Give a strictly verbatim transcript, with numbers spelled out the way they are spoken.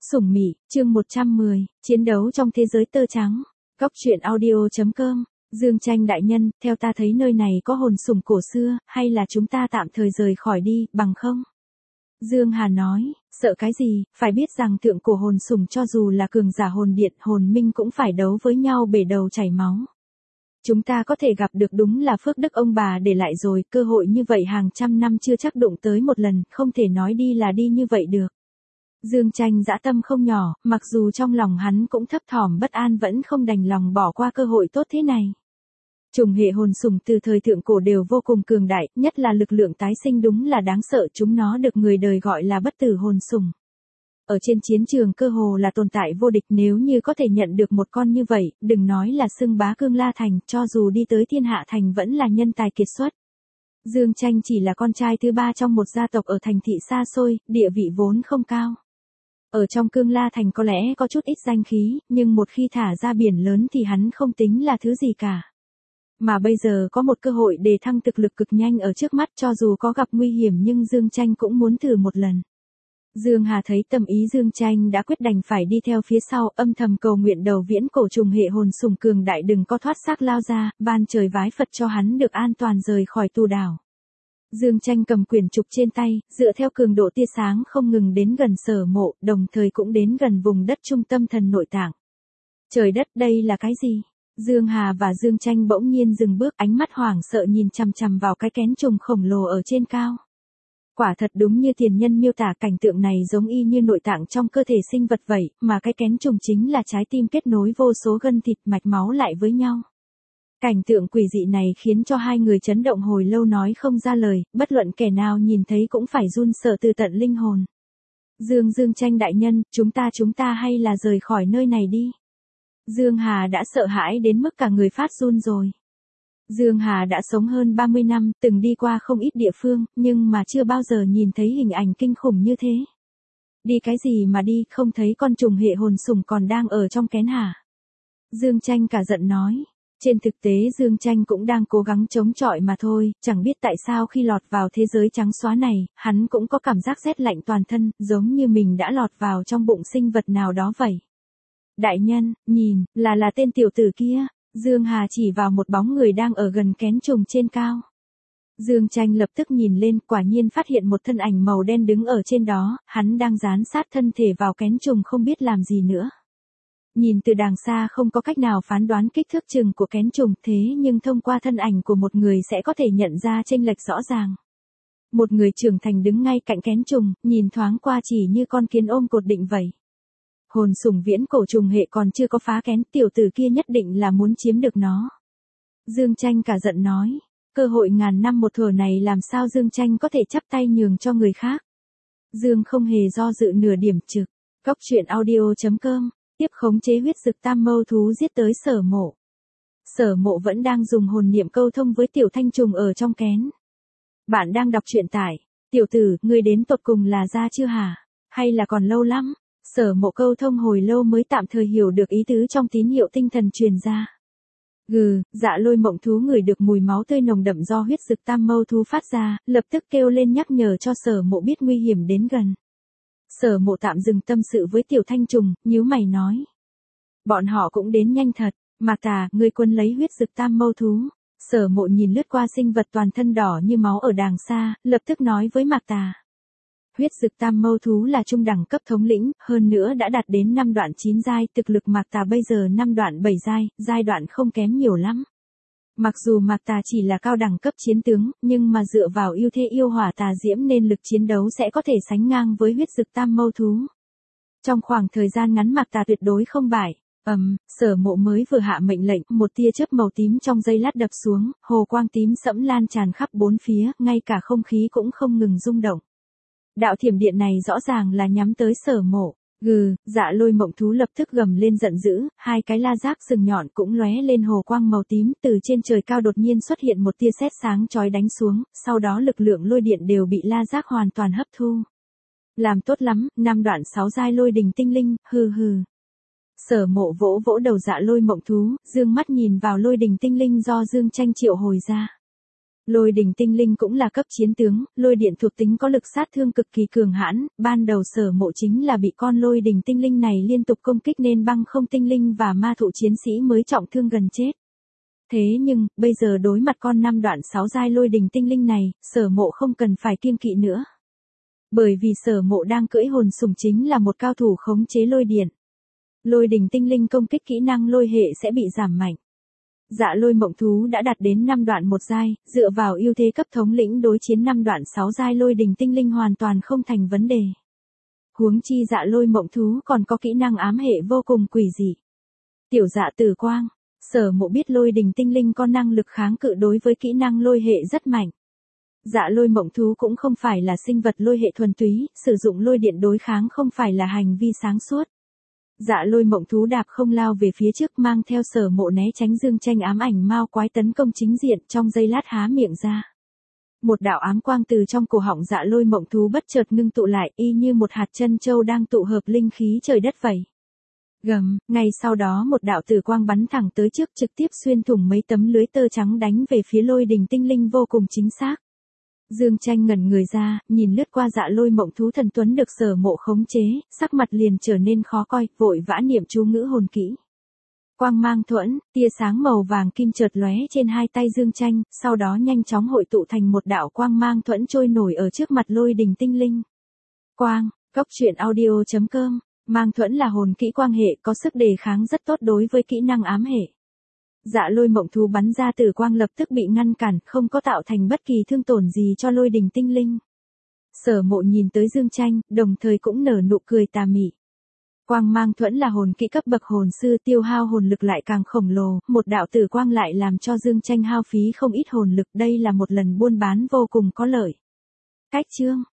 Sủng Mị, chương một trăm mười, chiến đấu trong thế giới tơ trắng. Góc truyện audio chấm com. Dương Tranh đại nhân, theo ta thấy nơi này có hồn sủng cổ xưa, hay là chúng ta tạm thời rời khỏi đi, bằng không? Dương Hà nói, sợ cái gì, phải biết rằng thượng cổ hồn sủng cho dù là cường giả hồn điện, hồn minh cũng phải đấu với nhau bể đầu chảy máu. Chúng ta có thể gặp được đúng là phước đức ông bà để lại rồi, cơ hội như vậy hàng trăm năm chưa chắc đụng tới một lần, không thể nói đi là đi như vậy được. Dương Tranh dã tâm không nhỏ, mặc dù trong lòng hắn cũng thấp thỏm bất an vẫn không đành lòng bỏ qua cơ hội tốt thế này. Trùng hệ hồn sủng từ thời thượng cổ đều vô cùng cường đại, nhất là lực lượng tái sinh đúng là đáng sợ, chúng nó được người đời gọi là bất tử hồn sủng. Ở trên chiến trường cơ hồ là tồn tại vô địch, nếu như có thể nhận được một con như vậy, đừng nói là xưng bá Cương La Thành, cho dù đi tới Thiên Hạ Thành vẫn là nhân tài kiệt xuất. Dương Tranh chỉ là con trai thứ ba trong một gia tộc ở thành thị xa xôi, địa vị vốn không cao. Ở trong Cương La Thành có lẽ có chút ít danh khí, nhưng một khi thả ra biển lớn thì hắn không tính là thứ gì cả. Mà bây giờ có một cơ hội đề thăng thực lực cực nhanh ở trước mắt, cho dù có gặp nguy hiểm nhưng Dương Tranh cũng muốn thử một lần. Dương Hà thấy tâm ý Dương Tranh đã quyết đành phải đi theo phía sau, âm thầm cầu nguyện đầu viễn cổ trùng hệ hồn sủng cường đại đừng có thoát xác lao ra, ban trời vái Phật cho hắn được an toàn rời khỏi tù đảo. Dương Tranh cầm quyển trục trên tay, dựa theo cường độ tia sáng không ngừng đến gần Sở Mộ, đồng thời cũng đến gần vùng đất trung tâm thần nội tạng. Trời đất, đây là cái gì? Dương Hà và Dương Tranh bỗng nhiên dừng bước, ánh mắt hoảng sợ nhìn chằm chằm vào cái kén trùng khổng lồ ở trên cao. Quả thật đúng như tiền nhân miêu tả, cảnh tượng này giống y như nội tạng trong cơ thể sinh vật vậy, mà cái kén trùng chính là trái tim kết nối vô số gân thịt mạch máu lại với nhau. Cảnh tượng quỷ dị này khiến cho hai người chấn động hồi lâu nói không ra lời, bất luận kẻ nào nhìn thấy cũng phải run sợ từ tận linh hồn. Dương Dương Tranh đại nhân, chúng ta chúng ta hay là rời khỏi nơi này đi. Dương Hà đã sợ hãi đến mức cả người phát run rồi. Dương Hà đã sống hơn ba mươi năm, từng đi qua không ít địa phương, nhưng mà chưa bao giờ nhìn thấy hình ảnh kinh khủng như thế. Đi cái gì mà đi, không thấy con trùng hệ hồn sủng còn đang ở trong kén hả? Dương Tranh cả giận nói. Trên thực tế Dương Tranh cũng đang cố gắng chống chọi mà thôi, chẳng biết tại sao khi lọt vào thế giới trắng xóa này, hắn cũng có cảm giác rét lạnh toàn thân, giống như mình đã lọt vào trong bụng sinh vật nào đó vậy. Đại nhân, nhìn, là là tên tiểu tử kia. Dương Hà chỉ vào một bóng người đang ở gần kén trùng trên cao. Dương Tranh lập tức nhìn lên, quả nhiên phát hiện một thân ảnh màu đen đứng ở trên đó, hắn đang dán sát thân thể vào kén trùng không biết làm gì nữa. Nhìn từ đàng xa không có cách nào phán đoán kích thước chừng của kén trùng, thế nhưng thông qua thân ảnh của một người sẽ có thể nhận ra chênh lệch rõ ràng. Một người trưởng thành đứng ngay cạnh kén trùng, nhìn thoáng qua chỉ như con kiến ôm cột định vậy. Hồn sủng viễn cổ trùng hệ còn chưa có phá kén, tiểu tử kia nhất định là muốn chiếm được nó. Dương Tranh cả giận nói, cơ hội ngàn năm một thở này làm sao Dương Tranh có thể chắp tay nhường cho người khác. Dương không hề do dự nửa điểm trực, góc truyện audio chấm com. Tiếp khống chế huyết dực tam mâu thú giết tới Sở Mộ. Sở Mộ vẫn đang dùng hồn niệm câu thông với tiểu thanh trùng ở trong kén. Bạn đang đọc truyện tại, tiểu tử, ngươi đến tột cùng là ra chưa hả? Hay là còn lâu lắm? Sở Mộ câu thông hồi lâu mới tạm thời hiểu được ý tứ trong tín hiệu tinh thần truyền ra. Gừ, Dạ Lôi mộng thú ngửi được mùi máu tươi nồng đậm do huyết dực tam mâu thú phát ra, lập tức kêu lên nhắc nhở cho Sở Mộ biết nguy hiểm đến gần. Sở Mộ tạm dừng tâm sự với tiểu thanh trùng, nhíu mày nói. Bọn họ cũng đến nhanh thật, Mạc Tà, ngươi quân lấy huyết dực tam mâu thú. Sở Mộ nhìn lướt qua sinh vật toàn thân đỏ như máu ở đàng xa, lập tức nói với Mạc Tà. Huyết dực tam mâu thú là trung đẳng cấp thống lĩnh, hơn nữa đã đạt đến năm đoạn chín giai, thực lực Mạc Tà bây giờ năm đoạn bảy giai, giai đoạn không kém nhiều lắm. Mặc dù Mạc Tà chỉ là cao đẳng cấp chiến tướng, nhưng mà dựa vào ưu thế yêu hỏa tà diễm nên lực chiến đấu sẽ có thể sánh ngang với huyết dực tam mâu thú. Trong khoảng thời gian ngắn Mạc Tà tuyệt đối không bại. Ầm, um, Sở Mộ mới vừa hạ mệnh lệnh, một tia chớp màu tím trong giây lát đập xuống, hồ quang tím sẫm lan tràn khắp bốn phía, ngay cả không khí cũng không ngừng rung động. Đạo thiểm điện này rõ ràng là nhắm tới Sở Mộ. Gừ, Dạ Lôi mộng thú lập tức gầm lên giận dữ, hai cái la giác sừng nhọn cũng lóe lên hồ quang màu tím, từ trên trời cao đột nhiên xuất hiện một tia sét sáng chói đánh xuống, sau đó lực lượng lôi điện đều bị la giác hoàn toàn hấp thu. Làm tốt lắm, năm đoạn sáu giai lôi đình tinh linh, hừ hừ. Sở Mộ vỗ vỗ đầu Dạ Lôi mộng thú, dương mắt nhìn vào lôi đình tinh linh do Dương Tranh triệu hồi ra. Lôi đình tinh linh cũng là cấp chiến tướng, lôi điện thuộc tính có lực sát thương cực kỳ cường hãn, ban đầu Sở Mộ chính là bị con lôi đình tinh linh này liên tục công kích nên băng không tinh linh và ma thụ chiến sĩ mới trọng thương gần chết. Thế nhưng, bây giờ đối mặt con năm đoạn sáu giai lôi đình tinh linh này, Sở Mộ không cần phải kiêng kỵ nữa. Bởi vì Sở Mộ đang cưỡi hồn sủng chính là một cao thủ khống chế lôi điện. Lôi đình tinh linh công kích kỹ năng lôi hệ sẽ bị giảm mạnh. Dạ lôi mộng thú đã đạt đến năm đoạn một giai, dựa vào ưu thế cấp thống lĩnh đối chiến năm đoạn sáu giai lôi đình tinh linh hoàn toàn không thành vấn đề. Huống chi dạ lôi mộng thú còn có kỹ năng ám hệ vô cùng quỷ dị. Tiểu dạ tử quang, Sở Mộ biết lôi đình tinh linh có năng lực kháng cự đối với kỹ năng lôi hệ rất mạnh. Dạ lôi mộng thú cũng không phải là sinh vật lôi hệ thuần túy, sử dụng lôi điện đối kháng không phải là hành vi sáng suốt. Dạ lôi mộng thú đạp không lao về phía trước mang theo Sở Mộ né tránh dương tranh ám ảnh mao quái tấn công chính diện, trong giây lát há miệng ra. Một đạo ám quang từ trong cổ họng dạ lôi mộng thú bất chợt ngưng tụ lại y như một hạt chân châu đang tụ hợp linh khí trời đất vậy. Gầm, ngay sau đó một đạo tử quang bắn thẳng tới trước trực tiếp xuyên thủng mấy tấm lưới tơ trắng đánh về phía lôi đình tinh linh vô cùng chính xác. Dương tranh ngẩn người ra, nhìn lướt qua dạ lôi mộng thú thần tuấn được Sở Mộ khống chế, sắc mặt liền trở nên khó coi, vội vã niệm chú ngữ hồn kỹ. Quang mang thuẫn, tia sáng màu vàng kim chợt lóe trên hai tay Dương tranh, sau đó nhanh chóng hội tụ thành một đạo quang mang thuẫn trôi nổi ở trước mặt lôi đình tinh linh. Quang, Cốc truyện audio chấm com, mang thuẫn là hồn kỹ quang hệ có sức đề kháng rất tốt đối với kỹ năng ám hệ. Dạ lôi mộng thú bắn ra tử quang lập tức bị ngăn cản, không có tạo thành bất kỳ thương tổn gì cho lôi đình tinh linh. Sở Mộ nhìn tới Dương tranh, đồng thời cũng nở nụ cười tà mị. Quang mang thuẫn là hồn kỹ cấp bậc hồn sư, tiêu hao hồn lực lại càng khổng lồ, một đạo tử quang lại làm cho Dương tranh hao phí không ít hồn lực, đây là một lần buôn bán vô cùng có lợi. Cách chương